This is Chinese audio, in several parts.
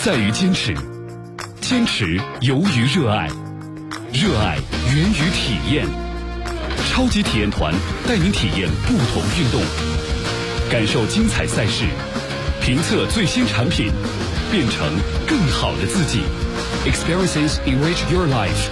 在于坚持，坚持由于热爱，热爱源于体验。超级体验团带您体验不同运动，感受精彩赛事，评测最新产品，变成更好的自己。Experiences enrich your life。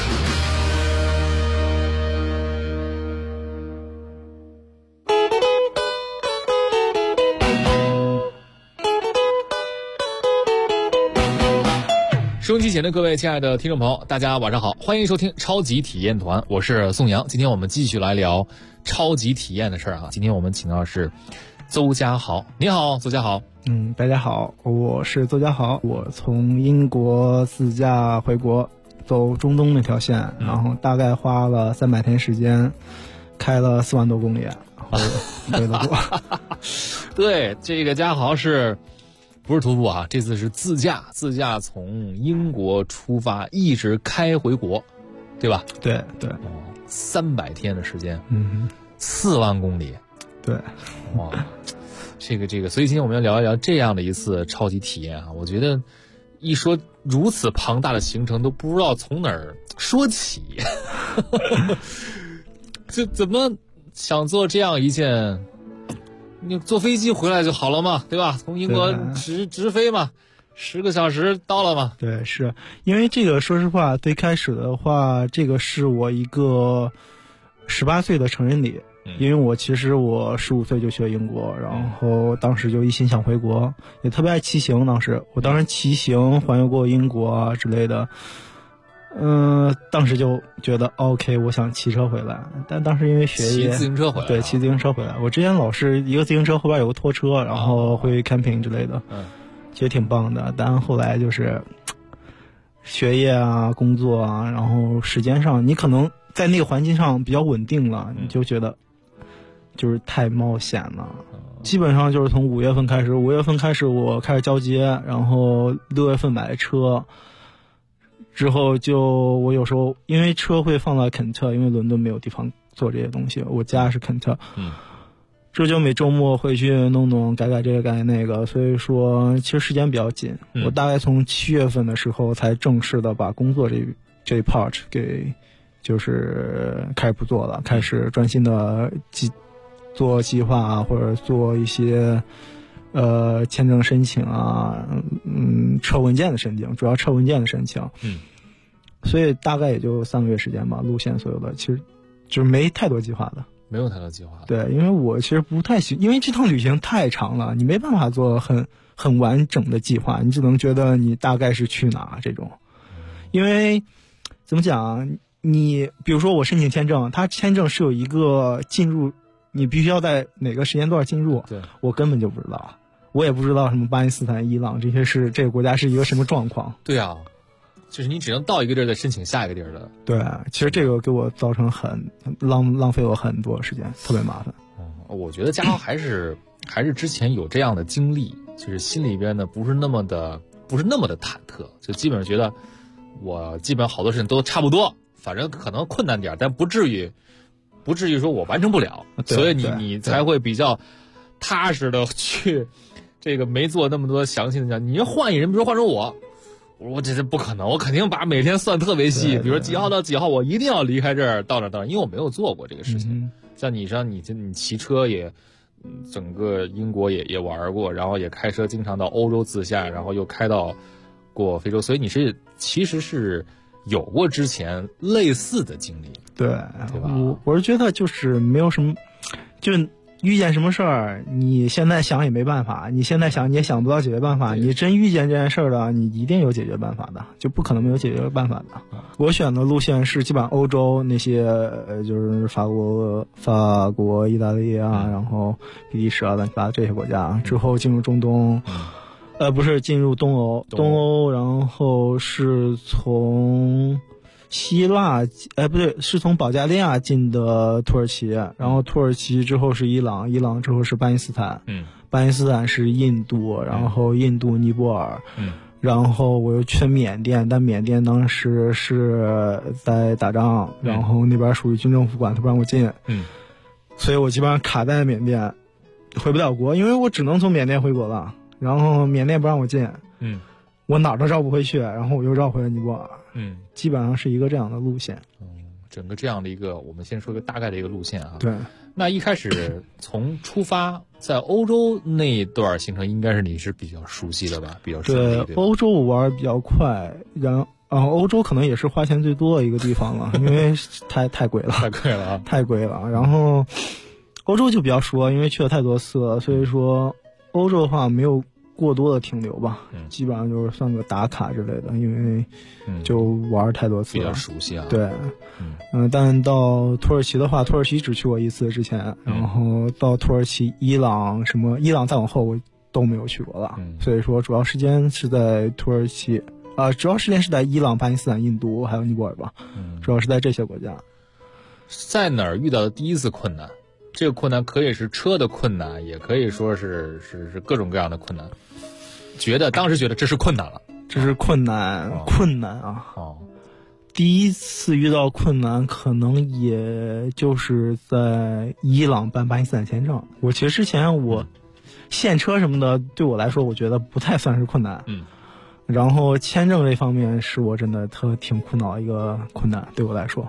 收音机前的各位亲爱的听众朋友，大家晚上好，欢迎收听超级体验团，我是宋阳。今天我们继续来聊超级体验的事儿啊。今天我们请到的是邹家豪。你好，邹家豪。 大家好，我是邹家豪。我从英国自驾回国，走中东那条线，然后大概花了300天时间，开了4万多公里，然后回了国。 对，这个家豪不是徒步啊？这次是自驾从英国出发，一直开回国，对吧？ 对 ，300天的时间，4万公里， 对， 哇，这个，所以今天我们要聊一聊这样的一次超级体验啊。我觉得一说如此庞大的行程，都不知道从哪儿说起，就怎么想做这样一件。你坐飞机回来就好了嘛，对吧？从英国直飞嘛，10个小时到了嘛。 对，是因为这个，说实话，最开始的话，这个是我一个18岁的成人礼，因为我15岁就去了英国，然后当时就一心想回国，也特别爱骑行。我当时骑行环游过英国啊之类的。当时就觉得 OK， 我想骑车回来，但当时因为学业， 骑自行车回来， 对，骑自行车回来。我之前老是一个自行车后边有个拖车，然后会 camping 之类的，其实挺棒的。但后来就是学业啊、工作啊，然后时间上，你可能在那个环境上比较稳定了，你就觉得就是太冒险了。基本上就是从5月份开始我开始交接，然后6月份买了车。之后我有时候因为车会放到肯特，因为伦敦没有地方做这些东西，我家是肯特，这就每周末回去弄改这个改那个，所以说其实时间比较紧。我大概从7月份的时候才正式的把工作这一 part 给就是开始不做了，开始专心的做计划啊，或者做一些签证申请啊，车文件的申请，主要车文件的申请。所以大概也就3个月时间吧，路线所有的其实就是没太多计划的。 没有太多计划。 对，因为我其实不太因为这趟旅行太长了，你没办法做很完整的计划，你只能觉得你大概是去哪这种。因为怎么讲，你比如说我申请签证，它签证是有一个进入，你必须要在哪个时间段进入， 对，我根本就不知道。我也不知道什么巴基斯坦、伊朗这个国家是一个什么状况。 对啊，就是你只能到一个地儿再申请下一个地儿的。 对，其实这个给我造成浪费我很多时间，特别麻烦。 我觉得家豪还是之前有这样的经历，就是心里边呢不是那么的忐忑，就基本上觉得我基本上好多事情都差不多，反正可能困难点，但不至于说我完成不了，所以你才会比较踏实的去。这个没做那么多详细的讲，你要换一人，比如说换成我说这是不可能，我肯定把每天算特别细，比如说几号到几号我一定要离开这儿到哪儿，因为我没有做过这个事情。像你骑车也整个英国也玩过，然后也开车经常到欧洲自驾，然后又开到过非洲，所以你其实是有过之前类似的经历， 对吧？我是觉得就是没有什么，就遇见什么事儿，你现在想也没办法，你现在想你也想不到解决办法，你真遇见这件事儿了，你一定有解决办法的，就不可能没有解决办法的。我选的路线是基本上欧洲那些，就是法国、意大利啊，然后比利时啊、乱七八糟这些国家，之后进入中东，不是进入东欧，然后是从希腊，不对，是从保加利亚进的土耳其，然后土耳其之后是伊朗，伊朗之后是巴基斯坦，巴基斯坦是印度，然后印度尼泊尔，然后我又去缅甸，但缅甸当时是在打仗，然后那边属于军政府管，他不让我进，所以我基本上卡在缅甸，回不了国，因为我只能从缅甸回国了，然后缅甸不让我进， 我哪儿都绕不回去，然后我又绕回了尼泊尔。基本上是一个这样的路线。 整个这样的一个，我们先说一个大概的一个路线啊。 对。 那一开始从出发在欧洲那一段行程，应该是你是比较熟悉的吧？比较顺利。 对，欧洲我玩比较快，欧洲可能也是花钱最多的一个地方了，因为太贵了， 太贵了啊， 太贵了。然后欧洲就比较熟，因为去了太多次了，所以说欧洲的话没有过多的停留吧，基本上就是算个打卡之类的，因为就玩太多次了， 比较熟悉啊。 对，但到土耳其的话，土耳其只去过一次之前，然后到土耳其、伊朗伊朗再往后我都没有去过了，所以说主要时间是在土耳其。主要时间是在伊朗、巴基斯坦、印度还有尼泊尔吧，主要是在这些国家。 在哪儿遇到的第一次困难？这个困难可以是车的困难，也可以说是各种各样的困难。当时觉得这是困难了， 这是困难啊！第一次遇到困难，可能也就是在伊朗办巴基斯坦签证。我其实之前现车什么的，对我来说，我觉得不太算是困难。然后签证这方面是我真的挺苦恼一个困难，对我来说。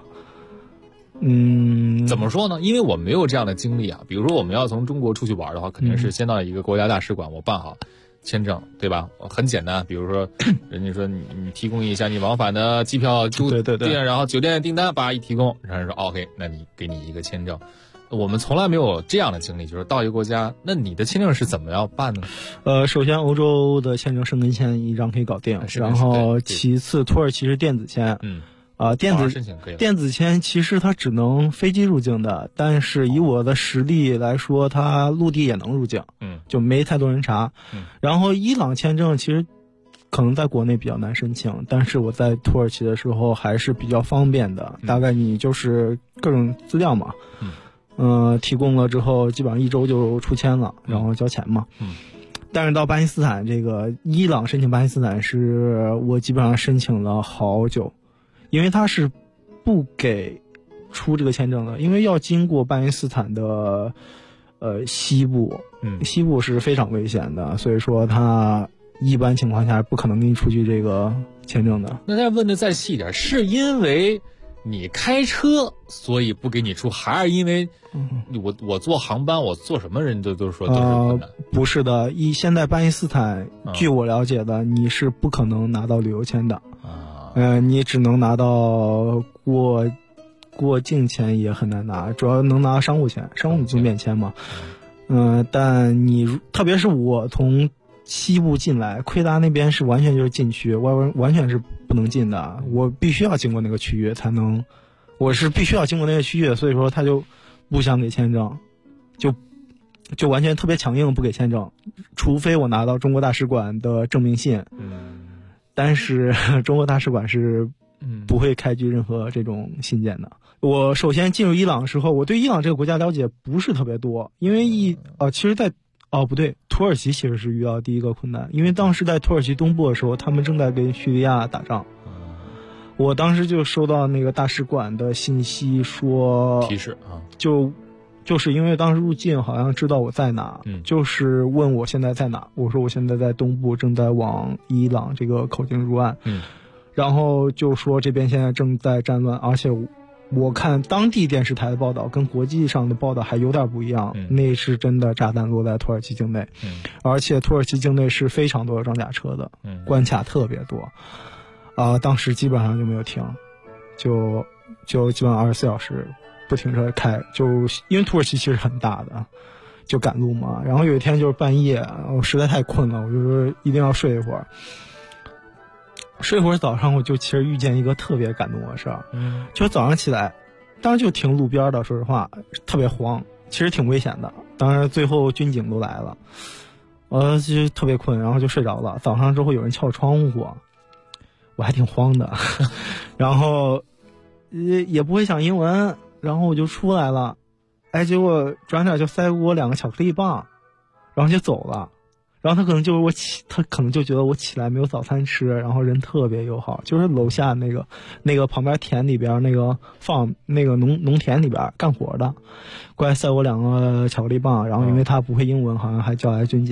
怎么说呢？因为我没有这样的经历啊。比如说我们要从中国出去玩的话，肯定是先到一个国家大使馆，我办好签证，对吧？很简单，比如说人家说你提供一下你往返的机票对， 然后酒店订单一提供，然后说 OK， 那你给你一个签证。我们从来没有这样的经历，就是到一个国家，那你的签证是怎么样办呢？ 首先欧洲的签证申根签一张可以搞定，然后其次土耳其是电子签，电子签其实它只能飞机入境的，但是以我的实力来说，它陆地也能入境，就没太多人查。然后伊朗签证其实可能在国内比较难申请，但是我在土耳其的时候还是比较方便的，大概你就是各种资料嘛。提供了之后，基本上1周就出签了，然后交钱嘛。但是到巴基斯坦伊朗申请巴基斯坦是我基本上申请了好久，因为他是不给出这个签证的，因为要经过巴基斯坦的西部，西部是非常危险的，所以说他一般情况下不可能给你出具这个签证的。 那再问的再细一点，是因为你开车所以不给你出，还是因为我坐航班，我坐什么人都说都是困难？ 不是的，现在巴基斯坦据我了解的，你是不可能拿到旅游签的你只能拿到过境签，也很难拿，主要能拿商务签，商务就免签嘛。但你特别是我从西部进来，奎达那边是完全就是禁区，完全是不能进的，我必须要经过那个区域才能，我是必须要经过那个区域，所以说他就不想给签证，就完全特别强硬不给签证，除非我拿到中国大使馆的证明信。但是中国大使馆是不会开具任何这种信件的。我首先进入伊朗的时候，我对伊朗这个国家了解不是特别多，因为其实不对，土耳其其实是遇到第一个困难，因为当时在土耳其东部的时候，他们正在跟叙利亚打仗。我当时就收到那个大使馆的信息说提示就是因为当时入境好像知道我在哪，就是问我现在在哪，我说我现在在东部，正在往伊朗这个口径入岸。然后就说这边现在正在战乱，而且我看当地电视台的报道跟国际上的报道还有点不一样，那是真的炸弹落在土耳其境内，而且土耳其境内是非常多的装甲车的，关卡特别多，当时基本上就没有停，就基本上24小时不停车开，就因为土耳其其实很大的，就赶路嘛。然后有一天就是半夜，我实在太困了，我就说一定要睡一会儿。睡会儿早上，我就其实遇见一个特别感动的事儿，就早上起来，当时就停路边的，说实话特别慌，其实挺危险的。当然最后军警都来了，就特别困，然后就睡着了。早上之后有人敲窗户，我还挺慌的，然后也不会讲英文，然后我就出来了，结果转脸就塞给我2个巧克力棒，然后就走了。然后他可能就觉得我起来没有早餐吃，然后人特别友好，就是楼下那个旁边田里边那个农田里边干活的，过来塞我2个巧克力棒，然后因为他不会英文，好像还叫来军警，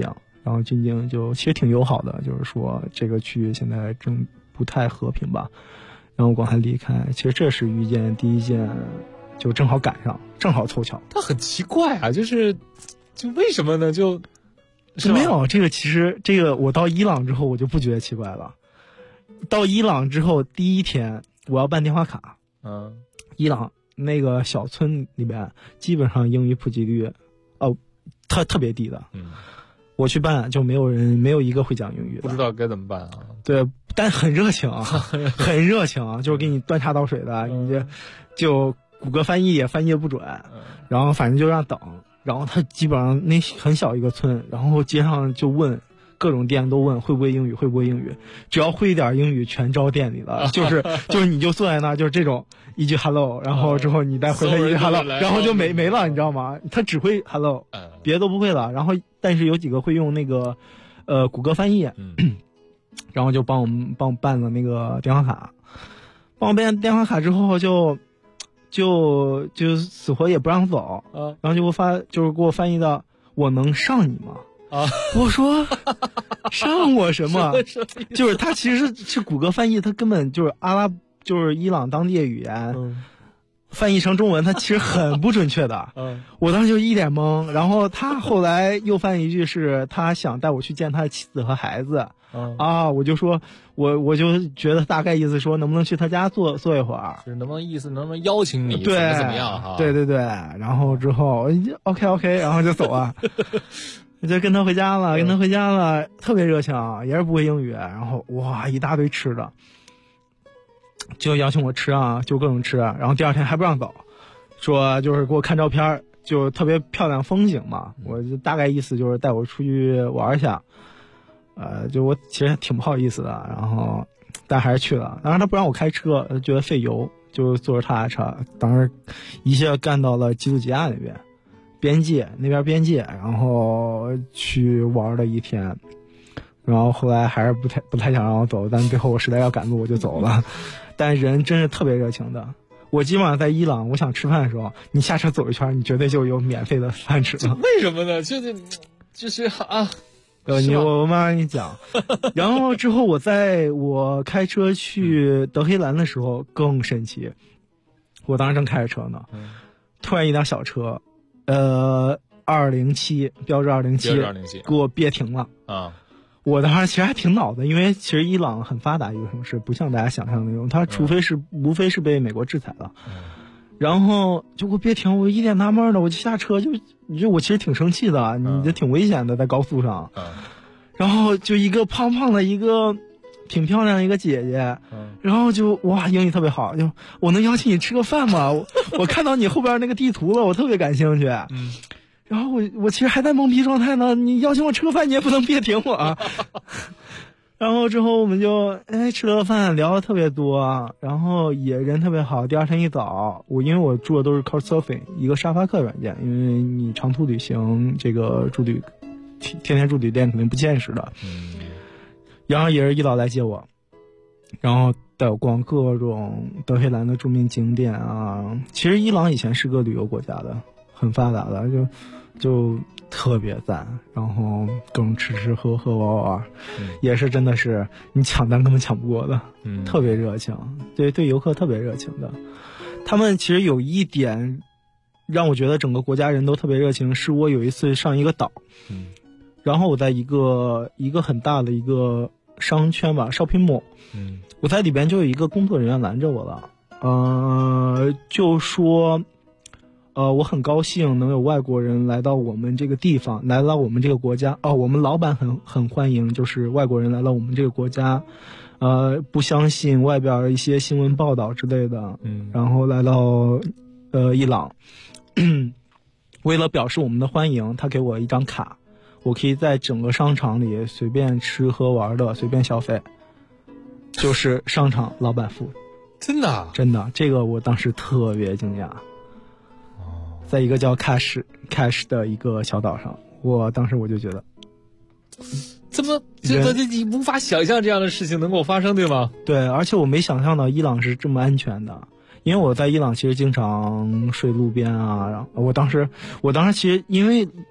然后军警就其实挺友好的，就是说这个区域现在正不太和平吧，然后广汉离开。其实这是遇见第一件，就正好赶上，正好凑巧。 他很奇怪啊，就为什么呢？就没有这个，其实这个我到伊朗之后我就不觉得奇怪了。到伊朗之后第一天我要办电话卡，伊朗那个小村里边基本上英语普及率特别低的，我去办就没有一个会讲英语的， 不知道该怎么办啊。 对，但很热情啊，很热情啊，就是给你端茶倒水的，你就谷歌翻译也翻译不准，然后反正就让等，然后他基本上那很小一个村，然后街上就问。各种店都问会不会英语，只要会一点英语全招店里了，就是你就坐在那，就是这种一句 hello， 然后之后你再回他一句 hello， 然后就没了，你知道吗？他只会 hello， 别的都不会了。然后但是有几个会用那个谷歌翻译，然后就帮我办了那个电话卡，帮我办电话卡之后就死活也不让走，然后就给我翻译到我能上你吗？我说上我什么？就是他其实是谷歌翻译，他根本就是就是伊朗当地的语言，翻译成中文，他其实很不准确的。我当时就一脸懵，然后他后来又翻译一句是他想带我去见他的妻子和孩子。我就说我就觉得大概意思说能不能去他家坐一会儿， 就是能不能邀请你， 对， 怎么样哈？ 对，然后之后 OK， 然后就走了。就跟他回家了，特别热情，也是不会英语，然后哇一大堆吃的，就邀请我吃啊，就各种吃，然后第二天还不让走，说就是给我看照片，就特别漂亮风景嘛，我就大概意思就是带我出去玩一下，就我其实挺不好意思的，然后但还是去了，当然他不让我开车，觉得费油，就坐着他的车，当时一下干到了基督吉亚那边边界，然后去玩了一天，然后后来还是不太想让我走，但最后我实在要赶路我就走了。但人真是特别热情的，我基本上在伊朗，我想吃饭的时候，你下车走一圈，你绝对就有免费的饭吃了。 为什么呢？就是啊， 我慢慢跟你讲。然后之后我开车去德黑兰的时候更神奇，我当时正开着车呢，突然一辆小车。207标致207给我别停了啊！我当时其实还挺恼的，因为其实伊朗很发达一个城市，不像大家想象的那种，它无非是被美国制裁了，然后就给我别停，我一脸纳闷的，我就下车我其实挺生气的，你这挺危险的，在高速上，然后就一个胖胖的一个。挺漂亮的一个姐姐，然后就哇英语特别好，就我能邀请你吃个饭吗？我看到你后边那个地图了，我特别感兴趣。然后我其实还在懵逼状态呢，你邀请我吃个饭，你也不能别停我啊。然后之后我们就吃了个饭，聊得特别多，然后也人特别好。第二天一早，因为我住的都是 Couchsurfing 一个沙发客软件，因为你长途旅行这个天天住旅店肯定不现实的。然后也是一早来接我，然后带我逛各种德黑兰的著名景点啊。其实伊朗以前是个旅游国家的，很发达的，就特别赞。然后各种吃喝玩，也是真的是你抢单根本抢不过的，特别热情，对游客特别热情的。他们其实有一点让我觉得整个国家人都特别热情，是我有一次上一个岛，然后我在一个很大的一个商圈吧 shopping mall， 我在里边就有一个工作人员拦着我了，就说我很高兴能有外国人来到我们这个地方，来到我们这个国家，我们老板很欢迎就是外国人来到我们这个国家，不相信外边一些新闻报道之类的，然后来到伊朗为了表示我们的欢迎，他给我一张卡，我可以在整个商场里随便吃喝玩的，随便消费，就是商场老板付。 真的？ 真的，这个我当时特别惊讶。在一个叫 Cash 的一个小岛上，我当时我就觉得， 怎么你无法想象这样的事情能够发生，对吗？ 对，而且我没想象到伊朗是这么安全的。因为我在伊朗其实经常睡路边啊，然后我当时其实因为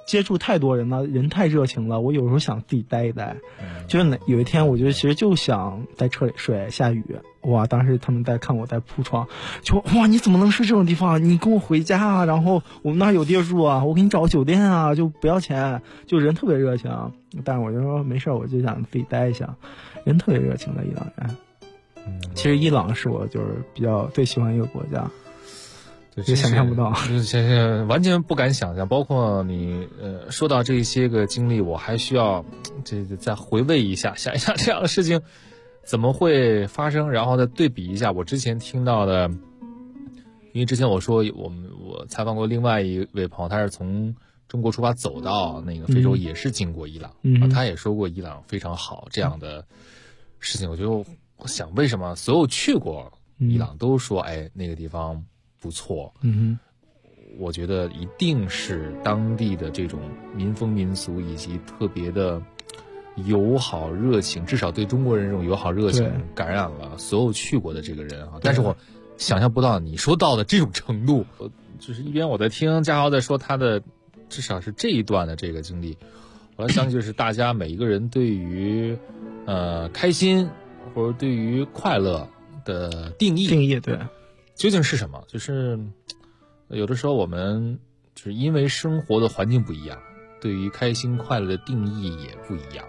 接触太多人了，人太热情了，我有时候想自己待一待。就是有一天，我觉得其实就想在车里睡，下雨，哇！当时他们在看我在铺床，就哇，你怎么能睡这种地方？你跟我回家啊，然后我们那儿有地儿住啊，我给你找个酒店啊，就不要钱，就人特别热情。但是我就说没事，我就想自己待一下，人特别热情的伊朗人。其实伊朗是我就是比较最喜欢一个国家。也想象不到， 完全不敢想象。包括你说到这些个经历，我还需要这个再回味一下，想一下这样的事情怎么会发生，然后再对比一下我之前听到的。因为之前我说我采访过另外一位朋友，他是从中国出发走到那个非洲，也是经过伊朗，他也说过伊朗非常好这样的事情。我想为什么所有去过伊朗都说哎那个地方不错，我觉得一定是当地的这种民风民俗以及特别的友好热情，至少对中国人这种友好热情感染了所有去过的这个人啊。但是我想象不到你说到的这种程度，就是一边我在听嘉豪在说他的至少是这一段的这个经历，我相信就是大家每一个人对于开心或者对于快乐的定义对。 究竟是什么？就是有的时候我们就是因为生活的环境不一样，对于开心快乐的定义也不一样，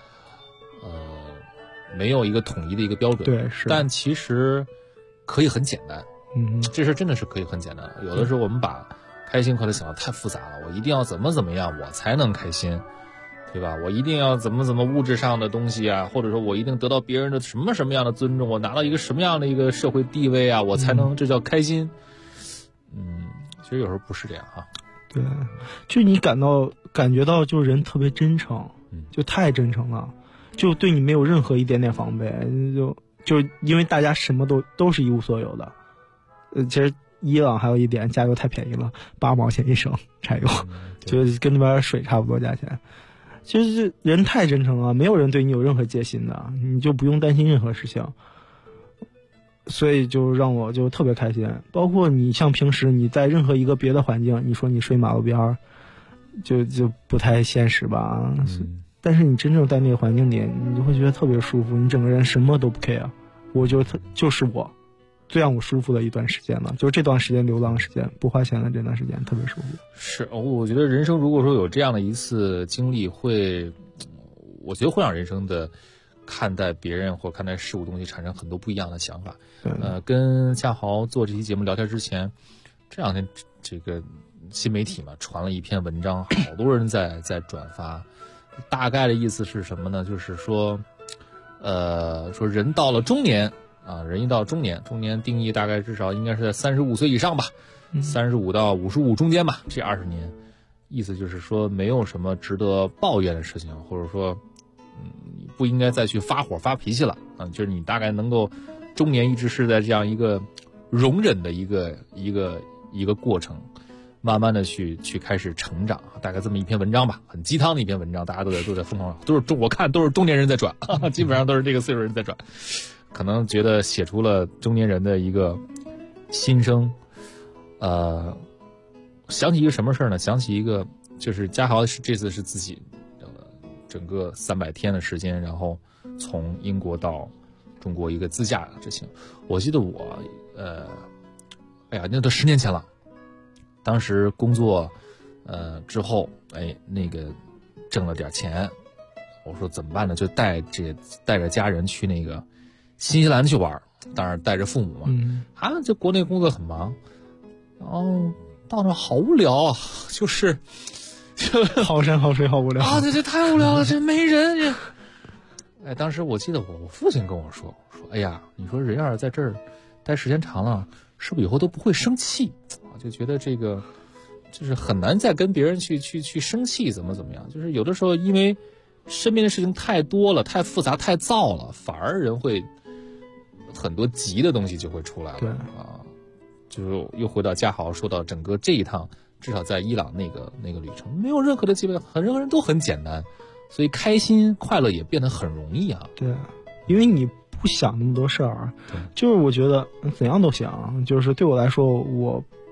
没有一个统一的一个标准。 对，是。 但其实可以很简单，这事真的是可以很简单。有的时候我们把开心快乐想得太复杂了，我一定要怎么样我才能开心，对吧？我一定要怎么物质上的东西啊，或者说我一定得到别人的什么样的尊重，我拿到一个什么样的一个社会地位啊，我才能这叫开心。其实有时候不是这样哈。 对，就你感觉到就是人特别真诚，就太真诚了，就对你没有任何一点点防备，就因为大家什么都是一无所有的。其实伊朗还有一点，加油太便宜了，8毛钱一升柴油，就跟那边水差不多价钱。其实人太真诚了，没有人对你有任何戒心的，你就不用担心任何事情，所以就让我就特别开心。包括你像平时你在任何一个别的环境，你说你睡马路边就不太现实吧，但是你真正在那个环境里，你就会觉得特别舒服，你整个人什么都不 care。我觉得就是我最让我舒服的一段时间了，就是这段时间流浪时间，不花钱的这段时间特别舒服。 是，我觉得人生如果说有这样的一次经历，我觉得会让人生的看待别人或看待事物东西产生很多不一样的想法。跟嘉豪做这期节目聊天之前，这两天这个新媒体嘛传了一篇文章，好多人在转发，大概的意思是什么呢？就是说说人到了中年啊，人一到中年定义大概至少应该是在35岁以上吧，35到55中间吧，这20年，意思就是说没有什么值得抱怨的事情，或者说不应该再去发火发脾气了啊，就是你大概能够中年一直是在这样一个容忍的一个过程，慢慢的去开始成长，大概这么一篇文章吧，很鸡汤的一篇文章，大家都在疯狂，我看都是中年人在转，基本上都是这个岁数人在转，可能觉得写出了中年人的一个心声。想起一个什么事呢？想起一个就是嘉豪这次是自己整个300天的时间，然后从英国到中国一个自驾之行。我记得我那都10年前了，当时工作之后那个挣了点钱，我说怎么办呢？就带着家人去那个新西兰去玩，当然带着父母嘛。就国内工作很忙，然后到那好无聊啊，就是好山好水好无聊啊！这太无聊了，这没人呀。当时我记得我父亲跟我说，哎呀，你说人要是在这儿待时间长了，是不是以后都不会生气？就觉得这个就是很难再跟别人去生气，怎么样？就是有的时候因为身边的事情太多了，太复杂，太燥了，反而人会很多急的东西就会出来了。 对啊，就是又回到嘉豪说到整个这一趟，至少在伊朗那个旅程，没有任何的基本，任何人都很简单，所以开心快乐也变得很容易啊。 对，因为你不想那么多事儿，就是我觉得怎样都行。就是对我来说，我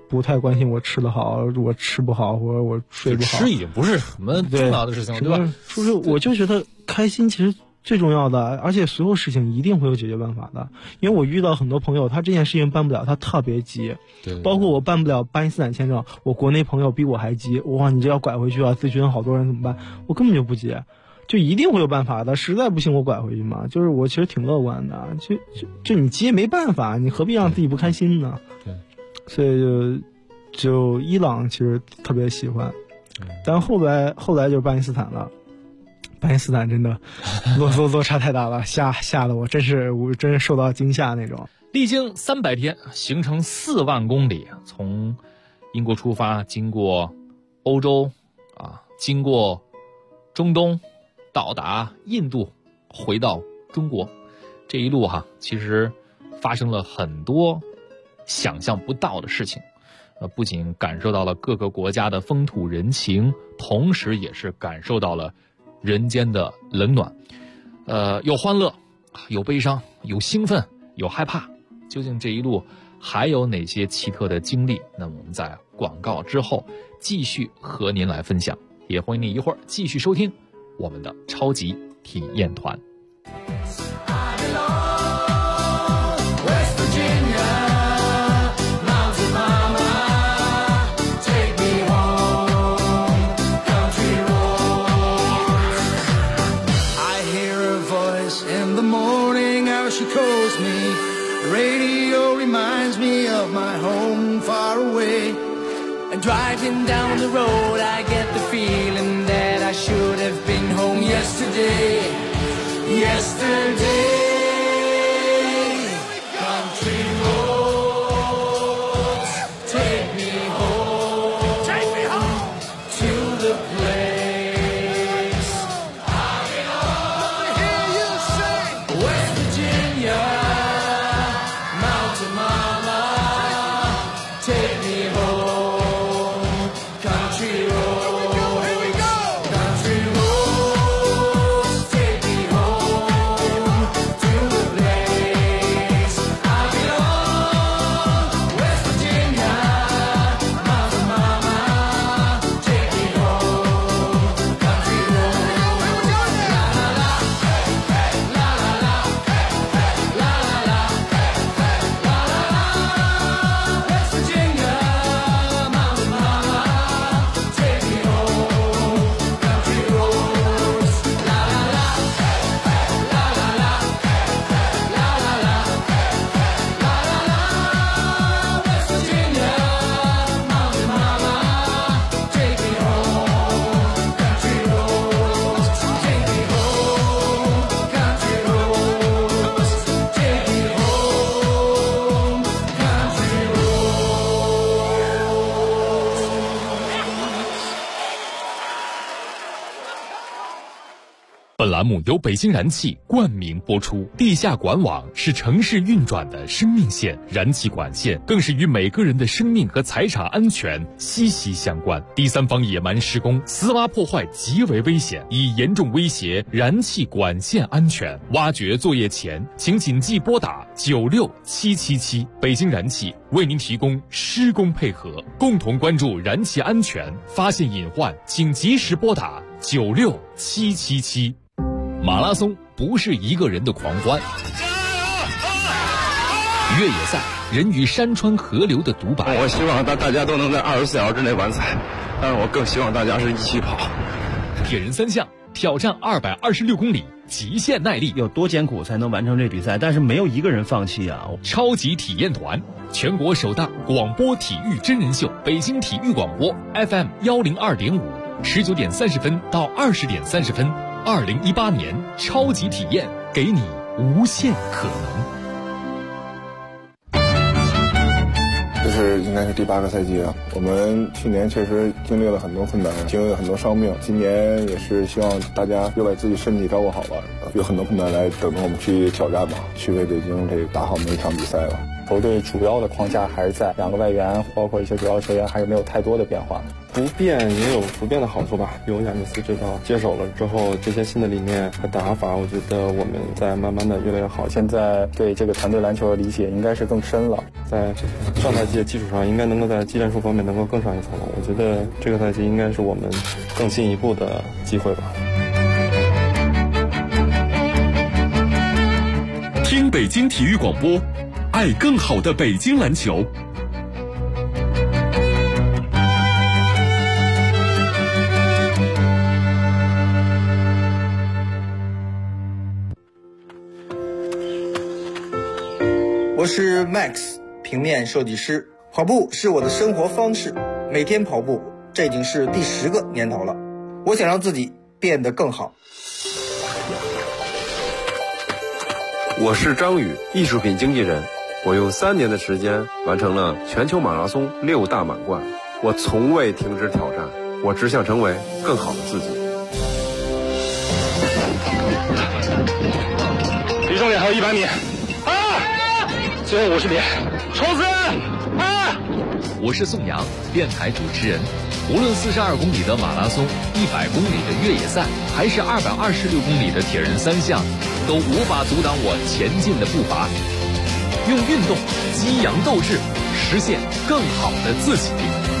不太关心我吃得好，我吃不好，或者我睡不好。 吃已经不是什么重要的事情了，对吧？ 就是我就觉得开心其实最重要的，而且所有事情一定会有解决办法的。因为我遇到很多朋友，他这件事情办不了，他特别急。 对， 包括我办不了巴基斯坦签证，我国内朋友比我还急。哇，你这要拐回去啊，咨询好多人怎么办？我根本就不急，就一定会有办法的。实在不行我拐回去嘛。就是我其实挺乐观的，就你急也没办法，你何必让自己不开心呢？ 对， 所以就伊朗其实特别喜欢，但后来就是巴基斯坦了。巴基斯坦真的落差太大了，吓得我真是受到惊吓那种。 历经300天，行程4万公里，从英国出发，经过欧洲经过中东，到达印度，回到中国。这一路其实发生了很多想象不到的事情。不仅感受到了各个国家的风土人情，同时也是感受到了人间的冷暖。有欢乐，有悲伤，有兴奋，有害怕。究竟这一路还有哪些奇特的经历？那么我们在广告之后继续和您来分享，也欢迎你一会儿继续收听我们的超级体验团。 Driving down the road, I get the feeling that I should have been home yesterday. Country roads, take me home to the place I belong. Hear you say, West Virginia, Mountain Mama, take me 本栏目由北京燃气冠名播出。地下管网是城市运转的生命线，燃气管线更是与每个人的生命和财产安全息息相关。第三方野蛮施工、私挖破坏极为危险，已严重威胁燃气管线安全。挖掘作业前，请谨记拨打96777。北京燃气为您提供施工配合，共同关注燃气安全，发现隐患请及时拨打96777。马拉松不是一个人的狂欢，越野赛人与山川河流的独白。 我希望大家都能在24小时之内完赛，但是我更希望大家是一起跑。 铁人3项挑战226公里，极限耐力， 有多艰苦才能完成这比赛？但是没有一个人放弃啊！ 超级体验团，全国首档广播体育真人秀，北京体育广播 FM 102.5，19点30分到20点30分。2018年超级体验，给你无限可能。 这是应该是第8个赛季了。我们去年确实经历了很多困难，经历了很多伤病。今年也是希望大家又把自己身体照顾好了，有很多困难来等着我们去挑战吧，去为北京这个打好每一场比赛吧。 球队主要的框架还是在2个外援，包括一些主要球员还是没有太多的变化。 不变也有不变的好处吧。由亚尼斯指导接手了之后，这些新的理念和打法，我觉得我们在慢慢的越来越好。现在对这个团队篮球的理解应该是更深了，在上赛季的基础上，应该能够在技战术方面能够更上一层楼。我觉得这个赛季应该是我们更进一步的机会吧。 听北京体育广播，爱更好的北京篮球。 我是 Max， 平面设计师。跑步是我的生活方式，每天跑步，这已经是第10个年头了。我想让自己变得更好。 我是张宇，艺术品经纪人。我用3年的时间完成了全球马拉松6大满贯。我从未停止挑战，我只想成为更好的自己。 离终点还有100米。最后50米，冲刺！ 我是宋阳，电台主持人。无论42公里的马拉松、100公里的越野赛，还是226公里的铁人3项，都无法阻挡我前进的步伐。用运动激扬斗志，实现更好的自己。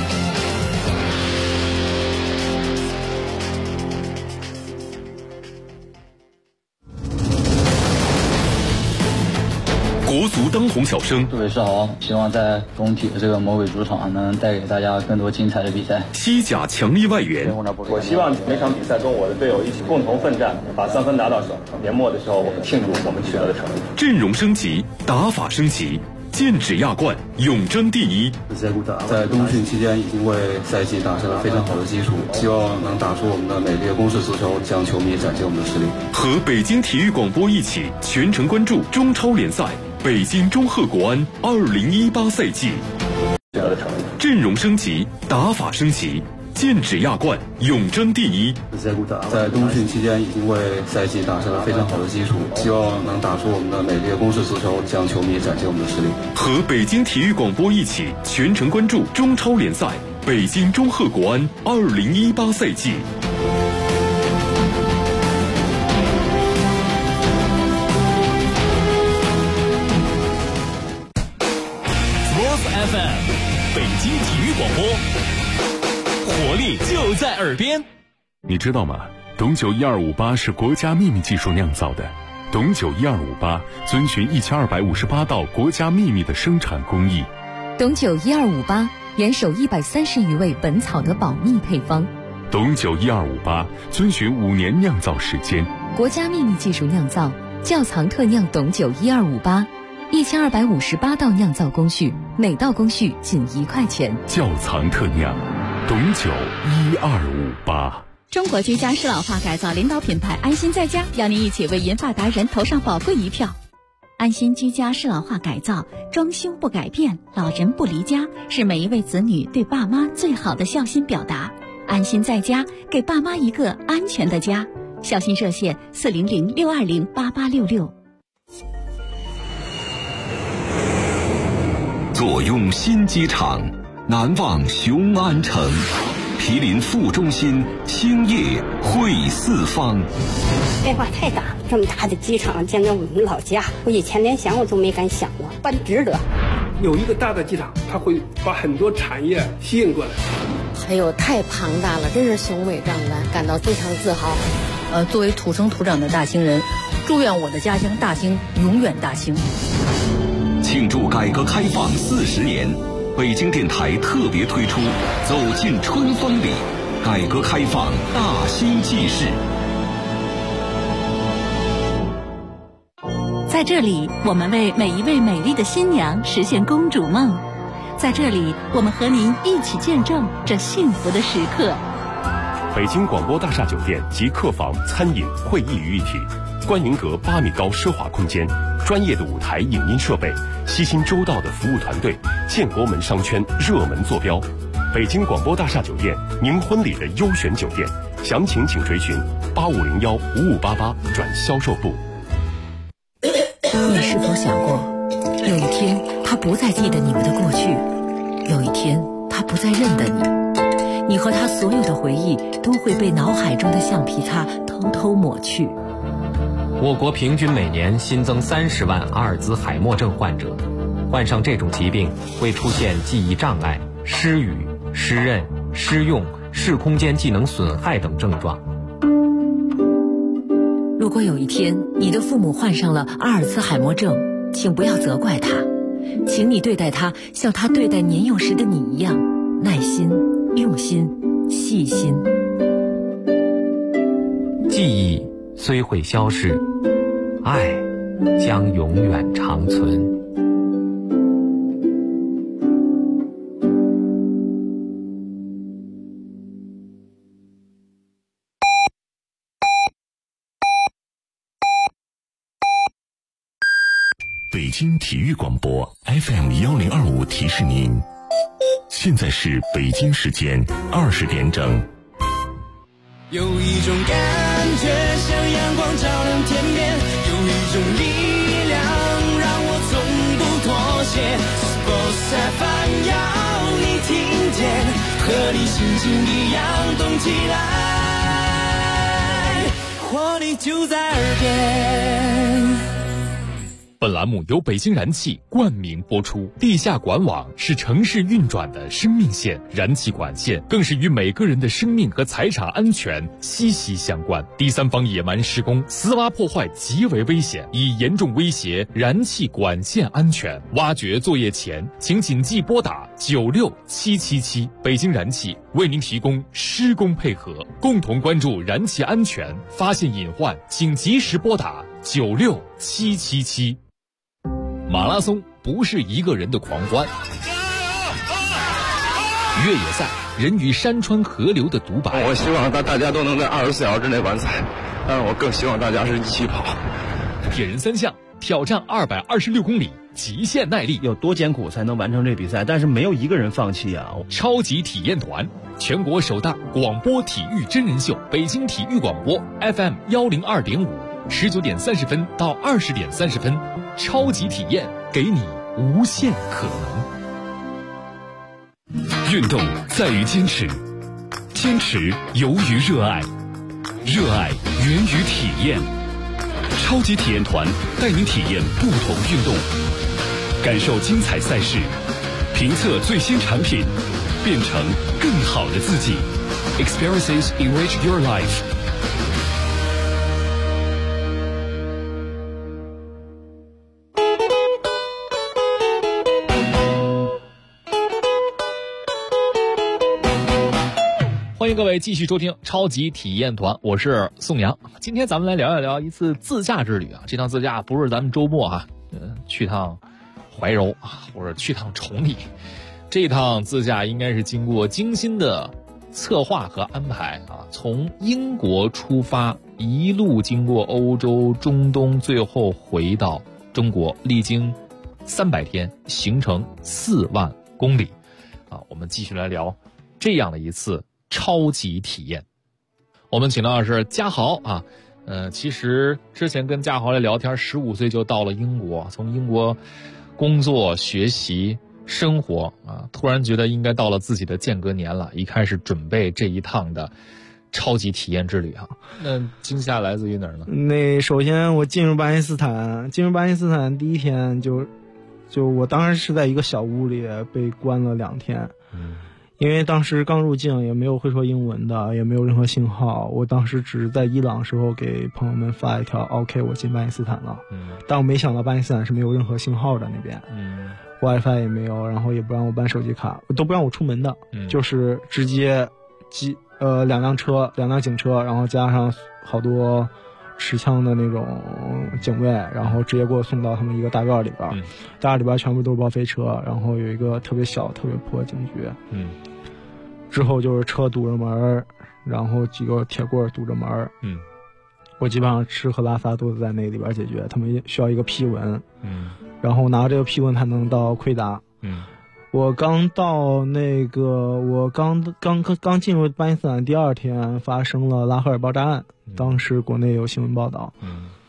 国足当红小生， 各位是好，希望在工体的这个魔鬼主场能带给大家更多精彩的比赛。 西甲强力外援， 我希望每场比赛跟我的队友一起共同奋战，把3分拿到手。年末的时候，我们庆祝我们取得的成绩。 阵容升级，打法升级，剑指亚冠，永争第一。 在冬训期间已经为赛季打下了非常好的基础，希望能打出我们的美丽的攻势足球，向球迷展现我们的实力。 和北京体育广播一起全程关注中超联赛。北京中赫国安2018赛季，阵容升级，打法升级，剑指亚冠，永争第一。 在冬训期间已经为赛季打下了非常好的基础，希望能打出我们的美丽的攻势足球，向球迷展现我们的实力。 和北京体育广播一起全程关注中超联赛，北京中赫国安2018赛季。 FM 北京体育广播，活力就在耳边。 你知道吗？董酒1258是国家秘密技术酿造的。董酒1258遵循1258道国家秘密的生产工艺。 董酒1258严守130余味本草的保密配方。 董酒1258遵循5年酿造时间。 国家秘密技术酿造，窖藏特酿董酒1258，1258道酿造工序，每道工序仅1块钱。 窖藏特酿，董酒1258。 中国居家适老化改造领导品牌安心在家，邀您一起为银发达人投上宝贵一票。安心居家适老化改造，装修不改变，老人不离家，是每一位子女对爸妈最好的孝心表达。安心在家，给爸妈一个安全的家。孝心热线400-620-8866。 坐拥新机场，难忘雄安城，毗邻副中心，兴业汇四方。 变化太大，这么大的机场，见着我们老家，我以前连想我都没敢想过，办值得。 有一个大的机场，它会把很多产业吸引过来。 哎呦，太庞大了，真是雄伟壮观，感到非常自豪。 作为土生土长的大兴人，祝愿我的家乡大兴永远大兴。 庆祝改革开放40年，北京电台特别推出《走进春风里》，改革开放大兴纪事。 在这里，我们为每一位美丽的新娘实现公主梦。在这里，我们和您一起见证这幸福的时刻。 北京广播大厦酒店集客房、餐饮、会议于一体，观云阁8米高奢华空间，专业的舞台影音设备，悉心周到的服务团队，建国门商圈热门坐标。北京广播大厦酒店，您婚礼的优选酒店，详情请垂询8501-5588转销售部。 你是否想过，有一天他不再记得你们的过去，有一天他不再认得你， 你和他所有的回忆都会被脑海中的橡皮擦偷偷抹去。 我国平均每年新增30万阿尔兹海默症患者，患上这种疾病会出现记忆障碍、失语、失认、失用、视空间技能损害等症状。 如果有一天你的父母患上了阿尔兹海默症，请不要责怪他，请你对待他像他对待年幼时的你一样，耐心、用心、细心。 记忆虽会消逝，爱将永远长存。 北京体育广播 FM1025提示您，现在是北京时间20点整。 有一种感觉像阳光照亮天边，有一种力量让我从不妥协。Sports FM 要你听见，和你心情一样动起来，活力就在耳边。 本栏目由北京燃气冠名播出。地下管网是城市运转的生命线，燃气管线更是与每个人的生命和财产安全息息相关。第三方野蛮施工、私挖破坏极为危险，已严重威胁燃气管线安全。挖掘作业前，请谨记拨打96777。北京燃气为您提供施工配合，共同关注燃气安全，发现隐患请及时拨打96777。马拉松不是一个人的狂欢，越野赛人与山川河流的独白。 我希望大家都能在24小时之内完赛，但是我更希望大家是一起跑。 铁人三项挑战226公里，极限耐力， 有多艰苦才能完成这比赛？但是没有一个人放弃啊！ 超级体验团，全国首档广播体育真人秀，北京体育广播 FM102.5，19点30分到20点30分，超级体验给你无限可能。运动在于坚持，坚持由于热爱，热爱源于体验。超级体验团带您体验不同运动，感受精彩赛事，评测最新产品，变成更好的自己。Experiences enrich your life。欢迎各位继续收听超级体验团，我是宋阳。今天咱们来聊一聊一次自驾之旅啊。这趟自驾不是咱们周末去趟怀柔或者去趟崇礼，这趟自驾应该是经过精心的策划和安排从英国出发，一路经过欧洲、中东，最后回到中国，历经300天，行程4万公里我们继续来聊这样的一次超级体验。我们请到的是嘉豪其实之前跟嘉豪来聊天，15岁就到了英国，从英国工作、学习、生活突然觉得应该到了自己的间隔年了，一开始准备这一趟的超级体验之旅那惊吓来自于哪儿呢？ 首先我进入巴基斯坦第一天就我当时是在一个小屋里被关了2天。因为当时刚入境，也没有会说英文的，也没有任何信号。我当时只是在伊朗时候给朋友们发一条 OK 我进巴基斯坦了。但我没想到巴基斯坦是没有任何信号的，那边WiFi 也没有，然后也不让我办手机卡，都不让我出门的。就是直接2辆警车，然后加上好多持枪的那种警卫，然后直接给我送到他们一个大院里边。大院里边全部都是报废车，然后有一个特别小特别破警局。之后就是车堵着门，然后几个铁棍堵着门。我基本上吃喝拉撒都是在那里边解决，他们需要一个批文。然后拿这个批文才能到奎达。我刚到我刚进入巴基斯坦第2天发生了拉赫尔爆炸案，当时国内有新闻报道。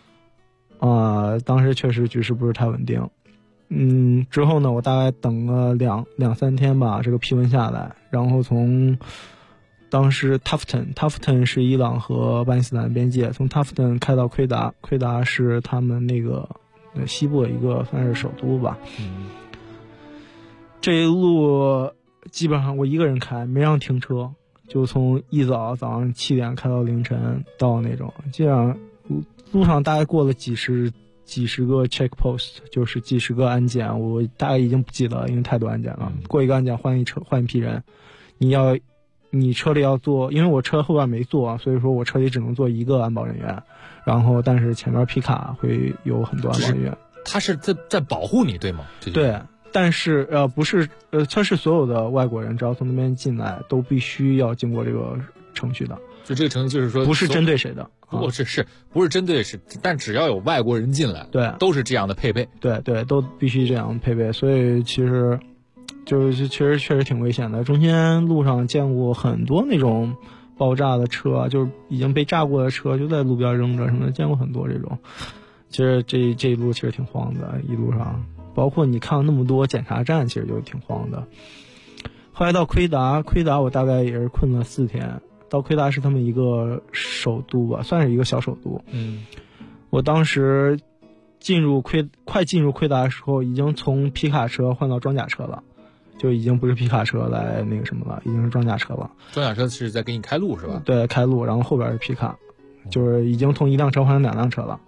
当时确实局势不是太稳定。之后呢，我大概等了2-3天吧，这个批文下来，然后从当时 Tufton 是伊朗和巴基斯坦边界，从 Tufton 开到奎达是他们那个西部的一个算是首都吧。这一路基本上我一个人开，没让停车，就从早上7点开到凌晨到那种，基本上路上大概过了几十个 checkpost， 就是几十个安检，我大概已经不记得了，因为太多安检了。过一个安检换一批人，你车里要坐，因为我车后边没坐，所以说我车里只能坐一个安保人员，然后但是前面皮卡会有很多安保人员。 他是在保护你，对吗？ 对，但是不是他是所有的外国人只要从那边进来都必须要经过这个程序的。 就这个程序就是说不是针对谁的， 不是针对谁，但只要有外国人进来， 对， 都是这样的配备。 对，都必须这样配备，所以其实确实挺危险的。中间路上见过很多那种爆炸的车，就是已经被炸过的车就在路边扔着什么的，见过很多这种。其实这一路其实挺慌的，一路上包括你看了那么多检查站，其实就挺慌的。后来到奎达我大概也是困了4天。到奎达是他们一个首都吧，算是一个小首都。我当时快进入奎达的时候，已经从皮卡车换到装甲车了，就已经不是皮卡车来那个什么了，已经是装甲车了。 装甲车是在给你开路是吧？ 对，开路，然后后边是皮卡，就是已经从一辆车换成2辆车了。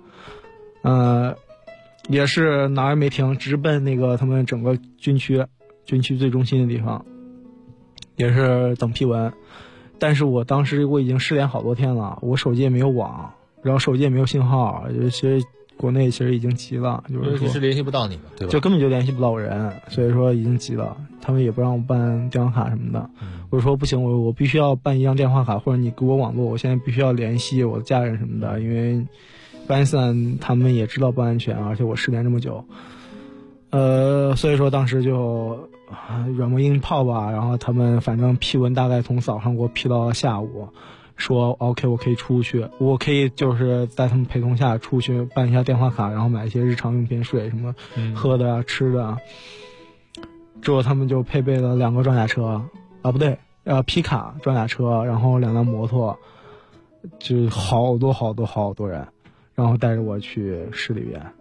也是哪儿也没停，直奔那个他们整个军区最中心的地方，也是等批文。但是我当时我已经失联好多天了，我手机也没有网，然后手机也没有信号，其实国内其实已经急了，就是说联系不到你们，对吧？ 就根本就联系不到我人，所以说已经急了，他们也不让我办电话卡什么的。我就说不行，我必须要办一张电话卡，或者你给我网络，我现在必须要联系我的家人什么的，因为巴基斯坦他们也知道不安全，而且我失联这么久，所以说当时就软磨硬泡吧，然后他们反正批文大概从早上给我批到下午，说 OK 我可以出去，我可以就是在他们陪同下出去办一下电话卡，然后买一些日常用品，水什么喝的啊吃的啊。之后他们就配备了2个装甲车啊，不对，皮卡装甲车，然后2辆摩托，就好多人，然后带着我去市里边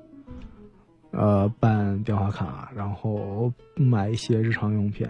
办电话卡，然后买一些日常用品，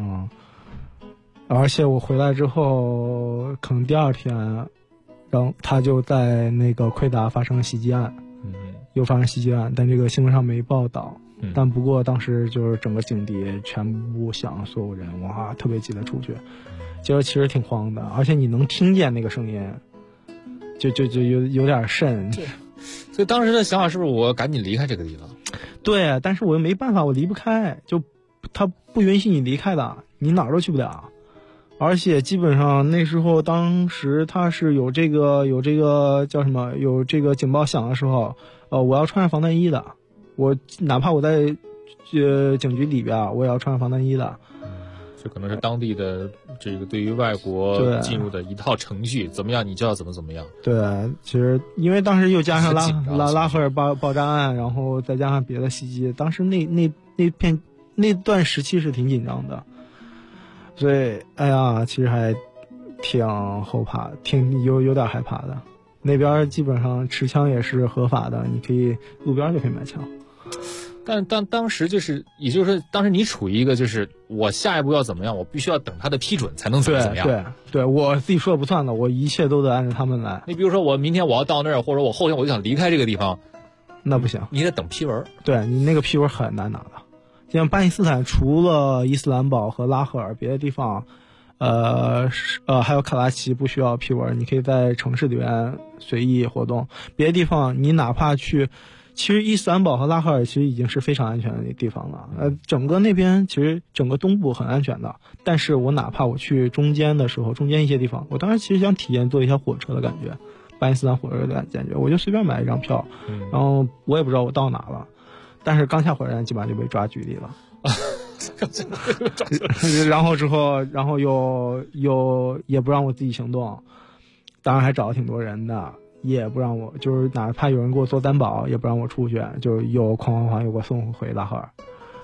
而且我回来之后，可能第2天，然后他就在那个奎达发生了袭击案，又发生袭击案，但这个新闻上没报道，但不过当时就是整个警笛全部响，所有人哇特别急的出去，其实挺慌的，而且你能听见那个声音，就有点瘆。 所以当时的想法是不是我赶紧离开这个地方？ 对，但是我又没办法，我离不开，就他不允许你离开的，你哪儿都去不了。而且基本上那时候，当时他是有这个叫什么，有这个警报响的时候，我要穿上防弹衣的。我哪怕我在警局里边，我也要穿上防弹衣的。 这可能是当地的这个对于外国进入的一套程序，怎么样你就要怎么样。 对，其实因为当时又加上拉合尔爆炸案，然后再加上别的袭击，当时那段时期是挺紧张的。所以，哎呀，其实还挺后怕，有点害怕的。那边基本上持枪也是合法的，你可以路边就可以买枪。 但当时也就是说，当时你处于一个就是我下一步要怎么样，我必须要等他的批准才能怎么样。 对，我自己说了不算的，我一切都得按照他们来。 你比如说，我明天我要到那儿，或者我后天我就想离开这个地方， 那不行， 你得等批文。 对，你那个批文很难拿的。像巴基斯坦除了伊斯兰堡和拉合尔，别的地方，还有卡拉奇不需要批文，你可以在城市里边随意活动。别的地方你哪怕去，其实伊斯兰堡和拉合尔其实已经是非常安全的地方了。整个那边其实整个东部很安全的，但是我哪怕我去中间的时候，中间一些地方，我当时其实想体验坐一下火车的感觉，巴基斯坦火车的感觉，我就随便买一张票，然后我也不知道我到哪了。但是刚下火车站基本上就被抓局里了，然后之后，又也不让我自己行动，当然还找了挺多人的，也不让我，就是哪怕有人给我做担保，也不让我出去，就又哐又给我送回拉合尔。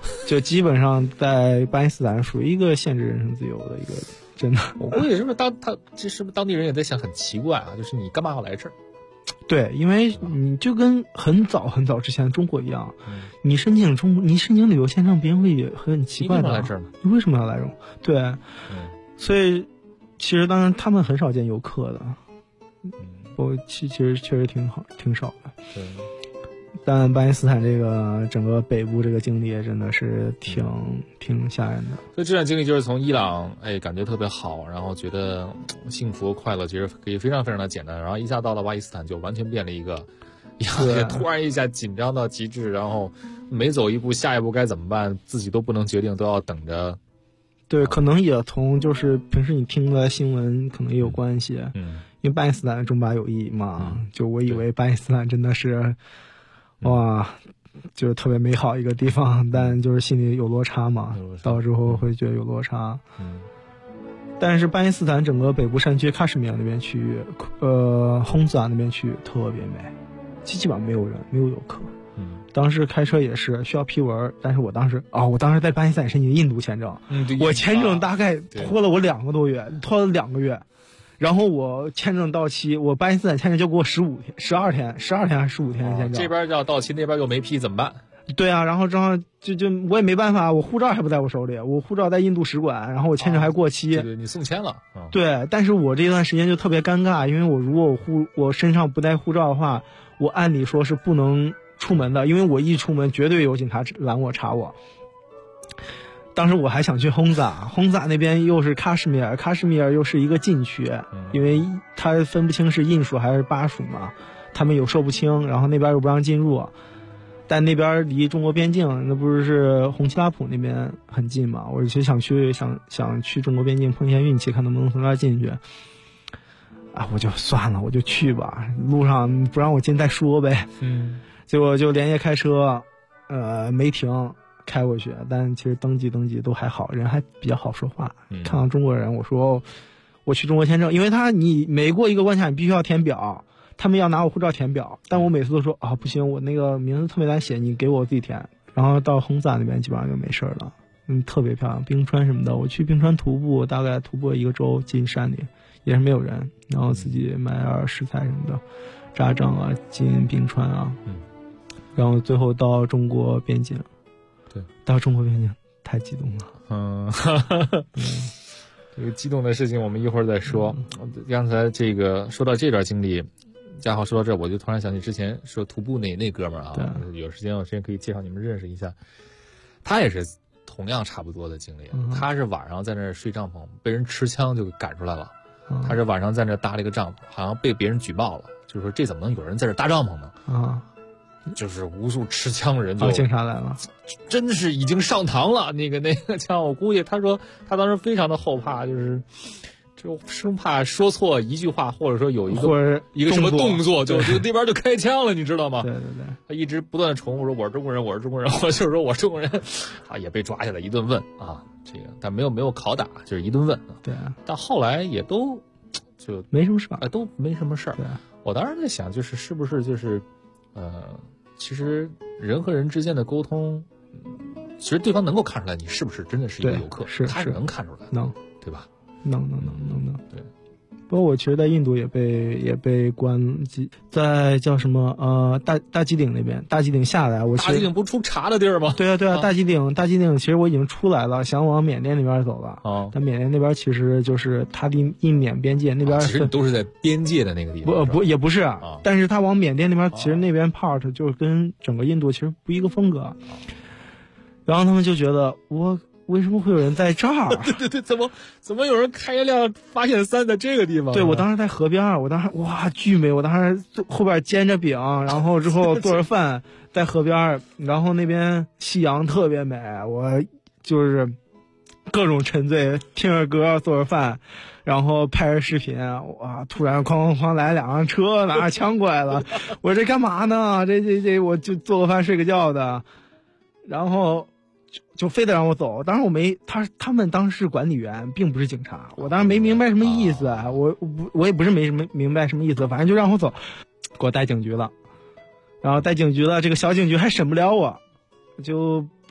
就基本上在巴基斯坦属于一个限制人身自由的一个，真的。 我估计是不是当地人也在想，很奇怪啊，就是你干嘛要来这儿？ 对，因为你就跟很早之前中国一样，你申请旅游签证，别人会很奇怪的， 来这儿吗？ 你为什么要来这儿？对，所以其实当然他们很少见游客的，其实确实挺少的。 对。 但巴基斯坦这个整个北部这个经历也真的是挺吓人的。 所以这段经历就是从伊朗感觉特别好，然后觉得幸福快乐，其实可以非常非常的简单，然后一下到了巴基斯坦就完全变了一个，突然一下紧张到极致，然后每走一步下一步该怎么办自己都不能决定，都要等着。 对，可能也从就是平时你听的新闻可能也有关系，因为巴基斯坦中巴友谊嘛，就我以为巴基斯坦真的是哇，就是特别美好一个地方，但就是心里有落差嘛，到之后会觉得有落差。但是巴基斯坦整个北部山区喀什米尔那边区域，轰萨那边区域特别美，基本上没有人，没有游客。当时开车也是需要批文，但是我当时在巴基斯坦申请印度签证，我签证大概拖了我2个多月，拖了2个月。然后我签证到期，我巴基斯坦签证就给我12天还是15天的签证， 这边要到期，那边又没批，怎么办？ 对啊，然后正好就我也没办法，我护照还不在我手里，我护照在印度使馆，然后我签证还过期。 对，你送签了。 对，但是我这段时间就特别尴尬，因为我如果我身上不带护照的话，我按理说是不能出门的，因为我一出门绝对有警察拦我查我。当时我还想去轰萨那边又是喀什米尔又是一个禁区，因为它分不清是印属还是巴属嘛，他们有说不清，然后那边又不让进入，但那边离中国边境，那不是红旗拉普那边很近嘛，我就想去中国边境碰一下运气，看能不能从那儿进去。我就算了，我就去吧，路上不让我进再说呗。结果就连夜开车，没停。开过去，但其实登记都还好，人还比较好说话。看到中国人，我说我去中国签证，因为你每过一个关卡你必须要填表，他们要拿我护照填表，但我每次都说不行，我那个名字特别难写，你给我自己填。然后到轰萨那边基本上就没事了，特别漂亮，冰川什么的。我去冰川徒步，大概徒步1个周，进山里也是没有人，然后自己买点食材什么的，扎帐啊，进冰川啊，然后最后到中国边境。到中国边境太激动了。 这个激动的事情我们一会儿再说。刚才这个说到这段经历，嘉豪说到这，我就突然想起之前说徒步那哥们儿啊，有时间可以介绍你们认识一下。他也是同样差不多的经历，他是晚上在那儿睡帐篷，被人持枪就赶出来了。他是晚上在那儿搭了一个帐篷，好像被别人举报了，就是说这怎么能有人在这搭帐篷呢？就是无数持枪人就警察来了， 真是已经上膛了。那个枪，我估计他说他当时非常的后怕，就生怕说错一句话，或者说有一个什么动作，就那边就开枪了，你知道吗？ 对， 他一直不断的重复说我是中国人，我是中国人，我就是说我是中国人也被抓下来一顿问这个但没有考打，就是一顿问对， 但后来也都就没什么事都没什么事儿。我当时在想，是不是其实人和人之间的沟通，其实对方能够看出来你是不是真的是一个游客，他是能看出来的， 能， 对吧？ 能。 对。 不过我其实在印度也被关，在叫什么大吉岭那边，大吉岭下来，大吉岭不出茶的地儿吗？ 对啊，大吉岭其实我已经出来了，想往缅甸那边走了。但缅甸那边其实就是它的印缅边界那边， 其实你都是在边界的那个地方。 也不是但是它往缅甸那边，其实那边 part 就跟整个印度其实不一个风格。然后他们就觉得为什么会有人在这儿？ 对，怎么有人开一辆发现3在这个地方？ 对，我当时在河边，我当时哇巨美，我当时后边煎着饼，然后之后做着饭在河边，然后那边夕阳特别美，我就是各种沉醉，听着歌做着饭，然后拍着视频，哇！突然哐哐哐来2辆车，拿着枪过来了，我这干嘛呢？这我就做个饭睡个觉的，然后。就非得让我走，当时他们当时是管理员，并不是警察，我当时没明白什么意思，我也不是没什么明白什么意思，反正就让我走，给我带警局了，然后带警局了，这个小警局还审不了我，就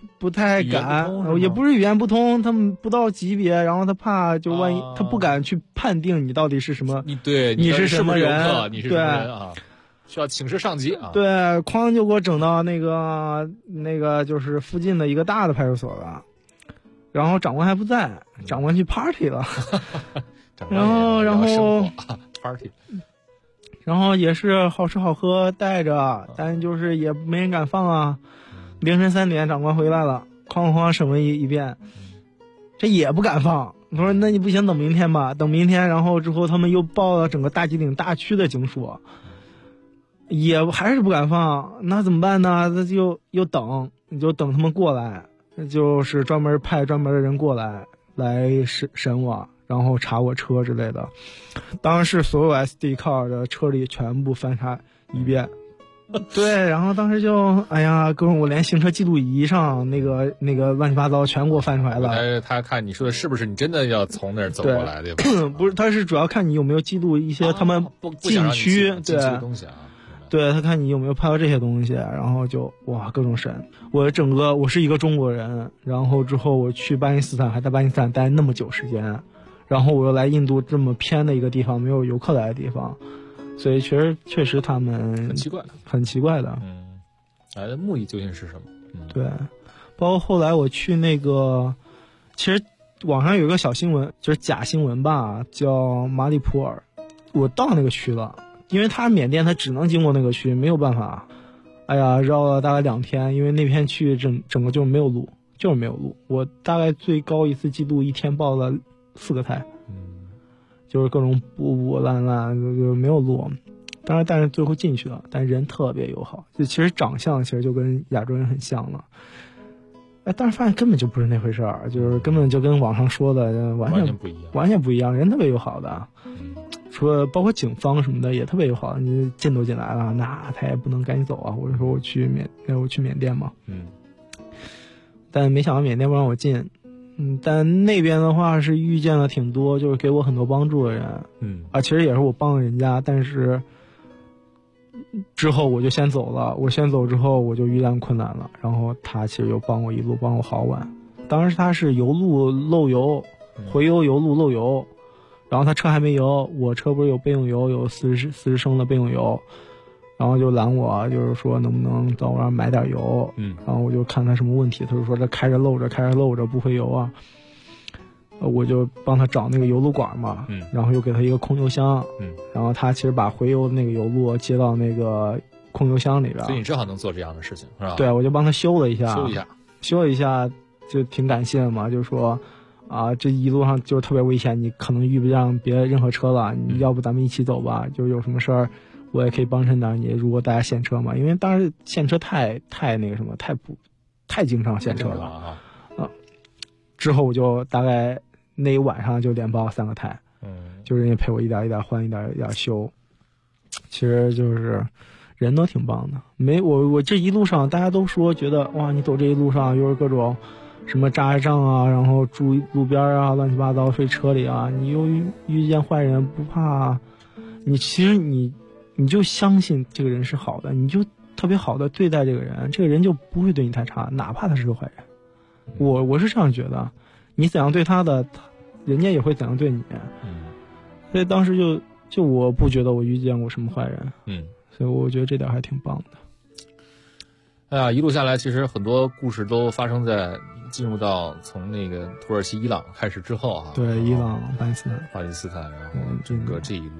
不太敢，也不是语言不通，他们不到级别，然后他怕就万一他不敢去判定你到底是什么，你是什么人， 你是什么人啊？需要请示上级啊。 对，哐就给我整到那个就是附近的一个大的派出所了，然后长官还不在，长官去 party 了，然后 party。 然后也是好吃好喝带着，但就是也没人敢放啊。凌晨3点，长官回来了，哐哐审问一遍，这也不敢放。我说那你不行，等明天吧，等明天。然后之后他们又报了整个大吉岭大区的警署，也还是不敢放。那怎么办呢？那就又等，你就等他们过来，就是专门派专门的人过来审我。然后查我车之类的，当时所有 SD card 的车里全部翻查一遍。对，然后当时就哎呀，各种我连行车记录仪上那个乱七八糟全给我翻出来了。 他看你说的是不是你真的要从那儿走过来，对吧？ 不是，他是主要看你有没有记录一些他们禁区的东西啊。 对，他看你有没有拍到这些东西，然后就哇各种审。我是一个中国人，然后之后我去巴基斯坦，还在巴基斯坦待那么久时间。然后我又来印度这么偏的一个地方，没有游客来的地方，所以确实他们很奇怪的。 来的目的究竟是什么？ 对，包括后来我去那个，其实网上有一个小新闻，就是假新闻吧，叫马里普尔。我到那个区了，因为他缅甸他只能经过那个区，没有办法。哎呀，绕了大概2天，因为那片区整个就没有路，就是没有路。我大概最高一次记录1天报了4个胎，就是各种补烂就没有路。当然，但是最后进去了，但人特别友好，就其实长相其实就跟亚洲人很像了。但是发现根本就不是那回事儿，就是根本就跟网上说的完全不一样，人特别友好的。除了包括警方什么的也特别友好，你进都进来了，那他也不能赶紧走啊。我就说我去缅甸嘛，但没想到缅甸不让我进。但那边的话是遇见了挺多就是给我很多帮助的人，其实也是我帮了人家，但是之后我就先走了，我先走之后我就遇见困难了，然后他其实又帮我一路帮我好晚。当时他是油路漏油，回油路漏油，然后他车还没油，我车不是有备用油，有40升的备用油，然后就拦我，就是说能不能到我那儿买点油，然后我就看他什么问题，他就说这开着漏着不回油啊，我就帮他找那个油路管嘛，然后又给他一个空油箱，然后他其实把回油的那个油路接到那个空油箱里边， 所以你正好能做这样的事情是吧？ 对，我就帮他修了一下，就挺感谢的嘛，就是说这一路上就特别危险，你可能遇不上别任何车了，你要不咱们一起走吧，就有什么事儿我也可以帮衬点你，如果大家限车嘛，因为当时限车太那个什么，太经常限车了之后我就大概那一晚上就连报3个胎，就人家陪我一点一点换，一点一点修，其实就是人都挺棒的。我这一路上大家都说觉得哇，你走这一路上又是各种什么扎帐啊，然后住路边啊，乱七八糟睡车里啊，你又遇见坏人不怕，其实你就相信这个人是好的，你就特别好的对待这个人，这个人就不会对你太差，哪怕他是个坏人。我是这样觉得，你怎样对他的，人家也会怎样对你。所以当时就我不觉得我遇见过什么坏人，所以我觉得这点还挺棒的。 哎呀，一路下来，其实很多故事都发生在进入到从那个土耳其、伊朗开始之后啊。 对，伊朗、巴基斯坦，然后整个这一路。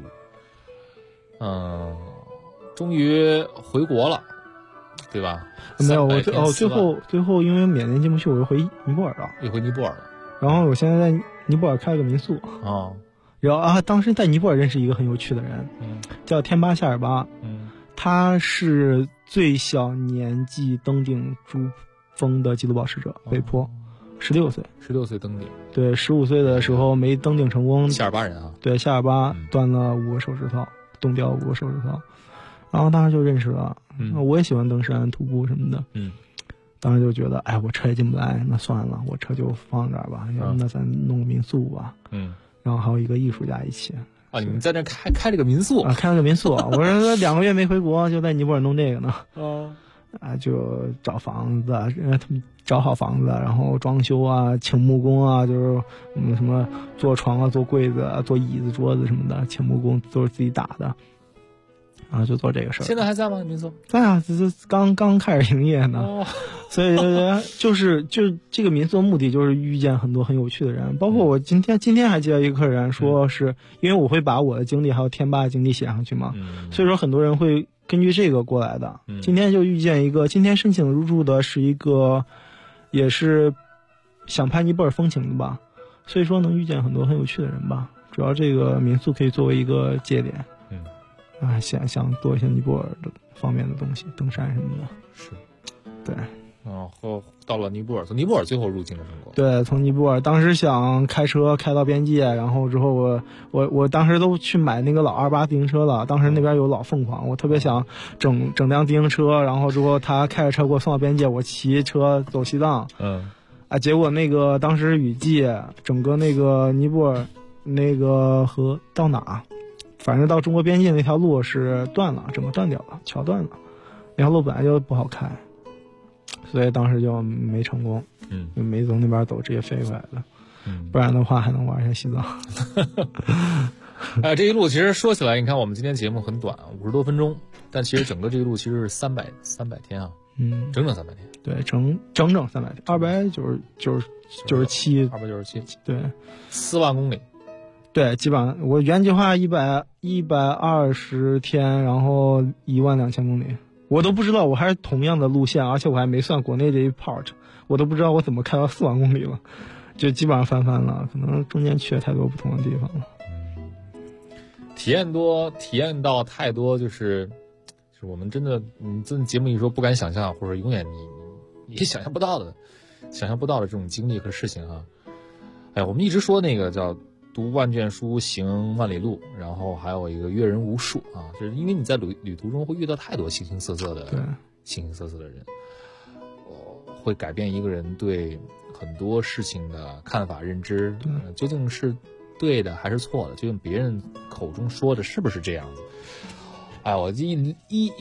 终于回国了，对吧？ 没有，最后因为缅甸进不去，我又回尼泊尔了。然后我现在在尼泊尔开了个民宿。然后当时在尼泊尔认识一个很有趣的人，叫天巴夏尔巴。他是最小年纪登顶珠峰的吉鲁堡使者，北坡，16 岁登顶。对 ，15岁的时候没登顶成功。 夏尔巴人啊。 对，夏尔巴断了5个手指头。冻掉5个手指头，然后当时就认识了。我也喜欢登山、徒步什么的。当时就觉得，哎，我车也进不来，那算了，我车就放这儿吧。要不那咱弄个民宿吧。然后还有一个艺术家一起。 你们在那开这个民宿开了个民宿。我说2个月没回国，就在尼泊尔弄这个呢。 啊，就找房子，他们找好房子，然后装修啊，请木工啊，就是什么做床啊、做柜子啊、做椅子、桌子什么的，请木工都是自己打的，然后就做这个事儿。 现在还在吗？民宿在啊，这刚开始营业呢。 哦， 所以就是这个民宿的目的就是遇见很多很有趣的人，包括我今天还接到一个客人说是因为我会把我的经历还有天霸的经历写上去嘛，所以说很多人会根据这个过来的。今天就遇见一个，今天申请入住的是一个也是想拍尼泊尔风情的吧，所以说能遇见很多很有趣的人吧。主要这个民宿可以作为一个节点，想做一些尼泊尔的方面的东西，登山什么的。 是， 对。 然后到了尼泊尔，从尼泊尔最后入境了中国。 对，从尼泊尔，当时想开车开到边界，然后之后我当时都去买那个老28自行车了，当时那边有老凤凰，我特别想整辆自行车，然后之后他开着车给我送到边界，我骑车走西藏。结果那个当时雨季，整个那个尼泊尔那个河到哪，反正到中国边界那条路是断了，整个断掉了，桥断了，那条路本来就不好开。所以当时就没成功，就没从那边走，直接飞回来的，不然的话还能玩一下西藏。 这一路其实说起来，你看我们今天节目很短，50多分钟，但其实整个这一路其实是300天啊，整整300天， 对，整整300天，297，对 ，4万公里， 对，基本上我原计划120天，然后12000公里。我都不知道，我还是同样的路线，而且我还没算国内这一 part， 我都不知道我怎么开到4万公里了，就基本上翻了，可能中间去了太多不同的地方了。 体验到太多，就是我们真的，你这节目一说不敢想象，或者永远你想象不到的这种经历和事情啊。我们一直说那个叫读万卷书，行万里路，然后还有一个阅人无数啊，就是因为你在旅途中会遇到太多形形色色的人，会改变一个人对很多事情的看法认知，究竟是对的还是错的，究竟别人口中说的是不是这样子。我记得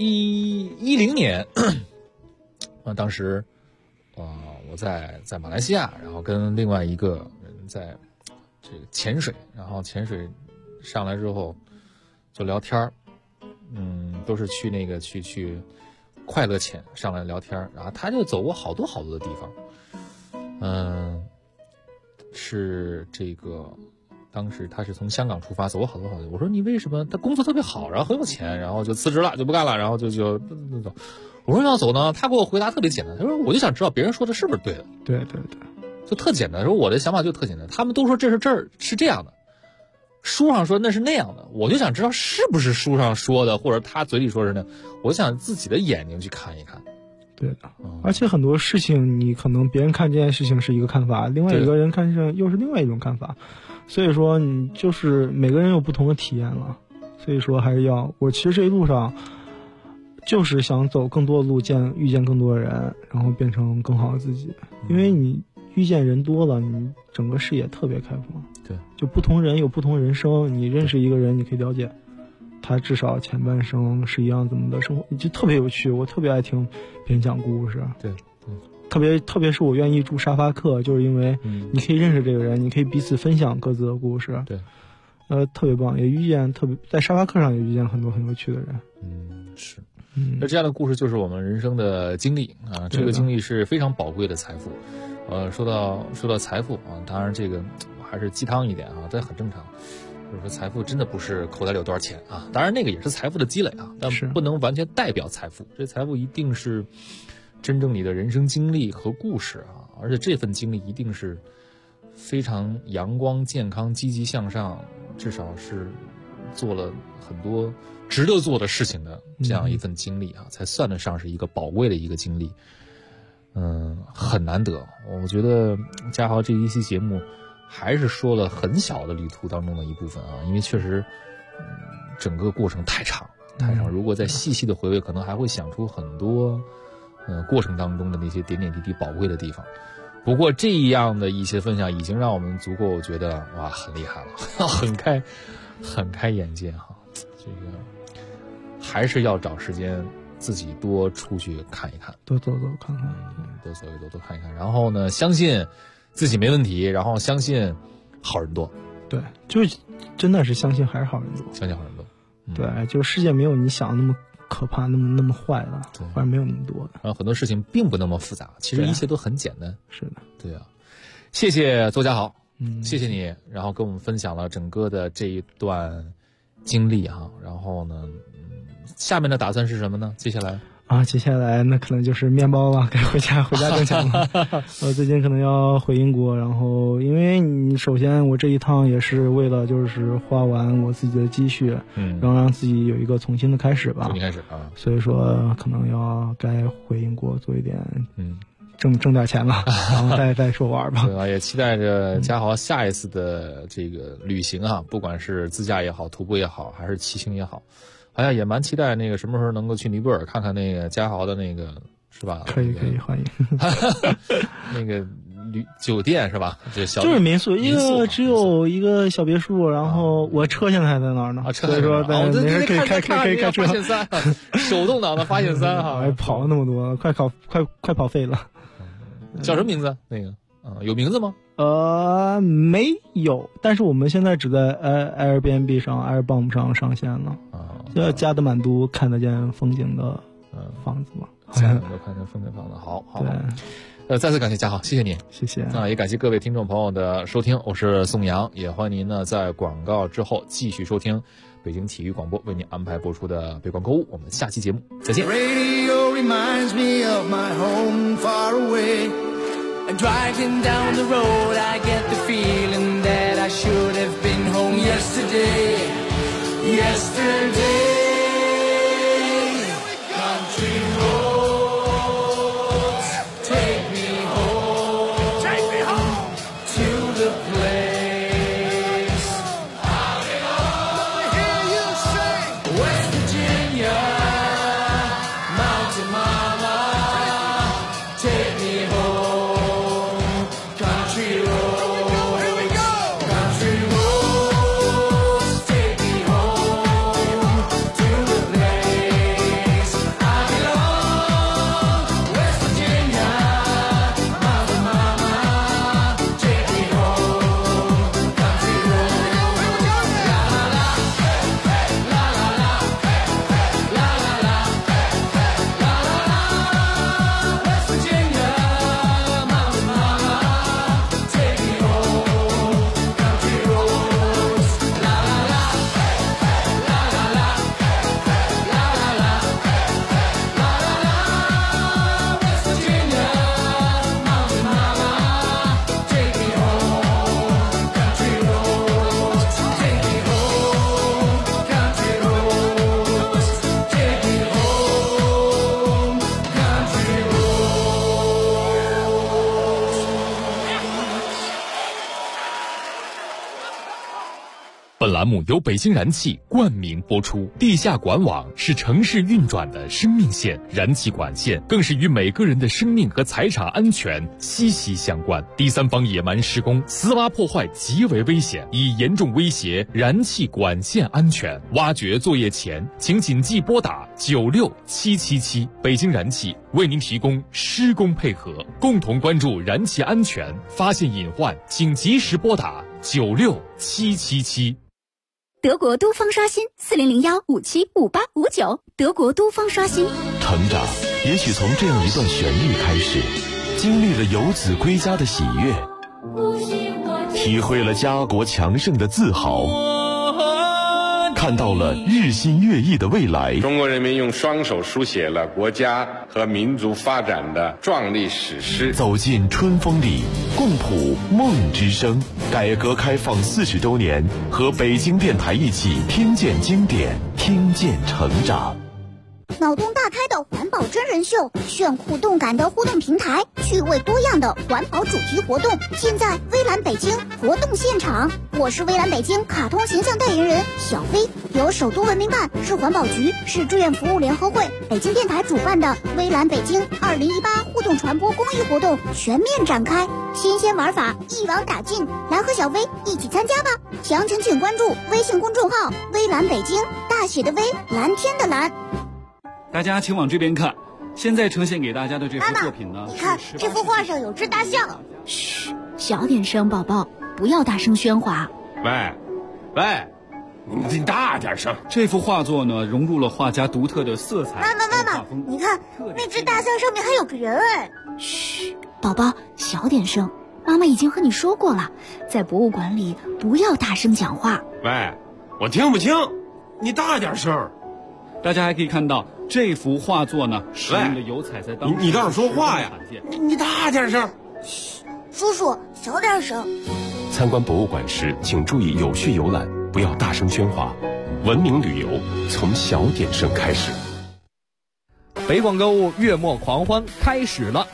10年当时我在马来西亚，然后跟另外一个人在这个潜水，然后潜水上来之后就聊天，都是去那个去快乐潜上来聊天，然后他就走过好多的地方，是这个当时他是从香港出发，走过好多。我说你为什么？他工作特别好，然后很有钱，然后就辞职了，就不干了，然后就走。我说要走呢，他给我回答特别简单，他说我就想知道别人说的是不是对的。 对， 就特简单。说我的想法就特简单，他们都说这儿是这样的，书上说那是那样的，我就想知道是不是书上说的，或者他嘴里说是那样，我想自己的眼睛去看一看。 对的，而且很多事情你可能别人看这件事情是一个看法，另外一个人看上又是另外一种看法，所以说你就是每个人有不同的体验了。所以说还是我其实这一路上就是想走更多的路，遇见更多的人，然后变成更好的自己。因为你遇见人多了，你整个视野特别开放。 对，就不同人有不同人生，你认识一个人，你可以了解他至少前半生是一样怎么的生活，就特别有趣。我特别爱听别人讲故事。 对， 特别是我愿意住沙发客，就是因为你可以认识这个人，你可以彼此分享各自的故事。 对， 特别棒，也遇见在沙发客上也遇见很多很有趣的人。 是。那这样的故事就是我们人生的经历啊，这个经历是非常宝贵的财富。说到财富啊，当然这个还是鸡汤一点啊，这很正常。就是说财富真的不是口袋里有多少钱啊，当然那个也是财富的积累啊，但不能完全代表财富。这财富一定是真正你的人生经历和故事啊，而且这份经历一定是非常阳光、健康、积极向上，至少是做了很多值得做的事情的这样一份经历啊，才算得上是一个宝贵的一个经历。很难得。我觉得嘉豪这一期节目还是说了很小的旅途当中的一部分啊，因为确实整个过程太长。如果再细细的回味，可能还会想出很多过程当中的那些点点滴滴宝贵的地方。不过这样的一些分享已经让我们足够觉得哇很厉害了，很开眼界哈。这个还是要找时间自己多出去看一看， 多走走看看， 多走一走，多看一看。然后呢，相信自己没问题，然后相信好人多。 对，就是真的是相信还是好人多， 相信好人多。 对，就是世界没有你想的那么可怕，那么坏的，反正没有那么多的。 然后很多事情并不那么复杂，其实一切都很简单。 是的， 对啊。谢谢邹家豪，谢谢你，然后跟我们分享了整个的这一段经历哈。然后呢，下面的打算是什么呢？接下来接下来那可能就是面包了，该回家挣钱了。我最近可能要回英国，然后因为你首先我这一趟也是为了就是花完我自己的积蓄，然后让自己有一个重新的开始吧。 重新开始啊， 所以说可能该回英国做一点挣点钱了，然后再说玩吧。 对啊，也期待着家豪下一次的这个旅行啊，不管是自驾也好，徒步也好，还是骑行也好。好像也蛮期待那个什么时候能够去尼泊尔看看那个家豪的那个，是吧？ 可以欢迎。 那个酒店是吧？ 就是民宿，只有一个小别墅，然后我车现在还在那儿呢。所以说没事可以开车。 发现三，手动挡的发现三哈， 跑了那么多，快跑废了。 叫什么名字？那个有名字吗？ 没有，但是我们现在只在Airbnb 上 Airbnb 上线了。叫加德满都看得见风景的房子嘛？ 加德满都看见风景房子，好。再次感谢家豪，谢谢你， 谢谢。 也感谢各位听众朋友的收听，我是宋阳，也欢迎您呢在广告之后继续收听北京体育广播为您安排播出的北广购物，我们下期节目再见。 Radio reminds me of my home far away. And driving down the road, I get the feeling that I should have been home yesterday. Country roads, take me home to the place. I hear you say, West Virginia, Mountain Mama, take me home. Country roads, take me home to the place I belong. West Virginia, Mountain Mama, take me home. Country roads, la la la, la la la, la la la, la la la. West Virginia, Mountain Mama, take me home. Country roads, la la la, la la la, la la la, la la la. West Virginia, Mountain Mama, take me home. Country roads, take me home. Country roads, take me home. Country roads. 本栏目由北京燃气冠名播出。地下管网是城市运转的生命线，燃气管线更是与每个人的生命和财产安全息息相关。第三方野蛮施工、私挖破坏极为危险，已严重威胁燃气管线安全。挖掘作业前，请谨记拨打96777。北京燃气为您提供施工配合，共同关注燃气安全，发现隐患请及时拨打96777。 德国都方刷新4001575859，德国都方刷新。 成长也许从这样一段旋律开始，经历了游子归家的喜悦，体会了家国强盛的自豪，看到了日新月异的未来。 中国人民用双手书写了国家和民族发展的壮丽史诗。 走进春风里，共谱梦之声。改革开放40周年，和北京电台一起听见经典，听见成长。 脑洞大开的环保真人秀，炫酷动感的互动平台，趣味多样的环保主题活动，尽在微蓝北京活动现场。我是微蓝北京卡通形象代言人小飞，由首都文明办、市环保局、市志愿服务联合会、北京电台主办的微蓝北京2018互动传播公益活动全面展开，新鲜玩法一网打尽，来和小飞一起参加吧！详情请关注微信公众号微蓝北京，大写的微，蓝天的蓝。 大家请往这边看。现在呈现给大家的这幅作品呢， 你看这幅画上有只大象。 嘘，小点声，宝宝，不要大声喧哗。 喂，你大点声。 这幅画作呢，融入了画家独特的色彩。 妈妈，你看那只大象上面还有个人哎。 嘘，宝宝，小点声。妈妈已经和你说过了，在博物馆里不要大声讲话。 喂，我听不清，你大点声。 大家还可以看到这幅画作呢，使用的油彩在当时你倒是说话呀！你大点声。 嘘，叔叔小点声。 参观博物馆时，请注意有序游览，不要大声喧哗。文明旅游从小点声开始。 北广购物月末狂欢开始了。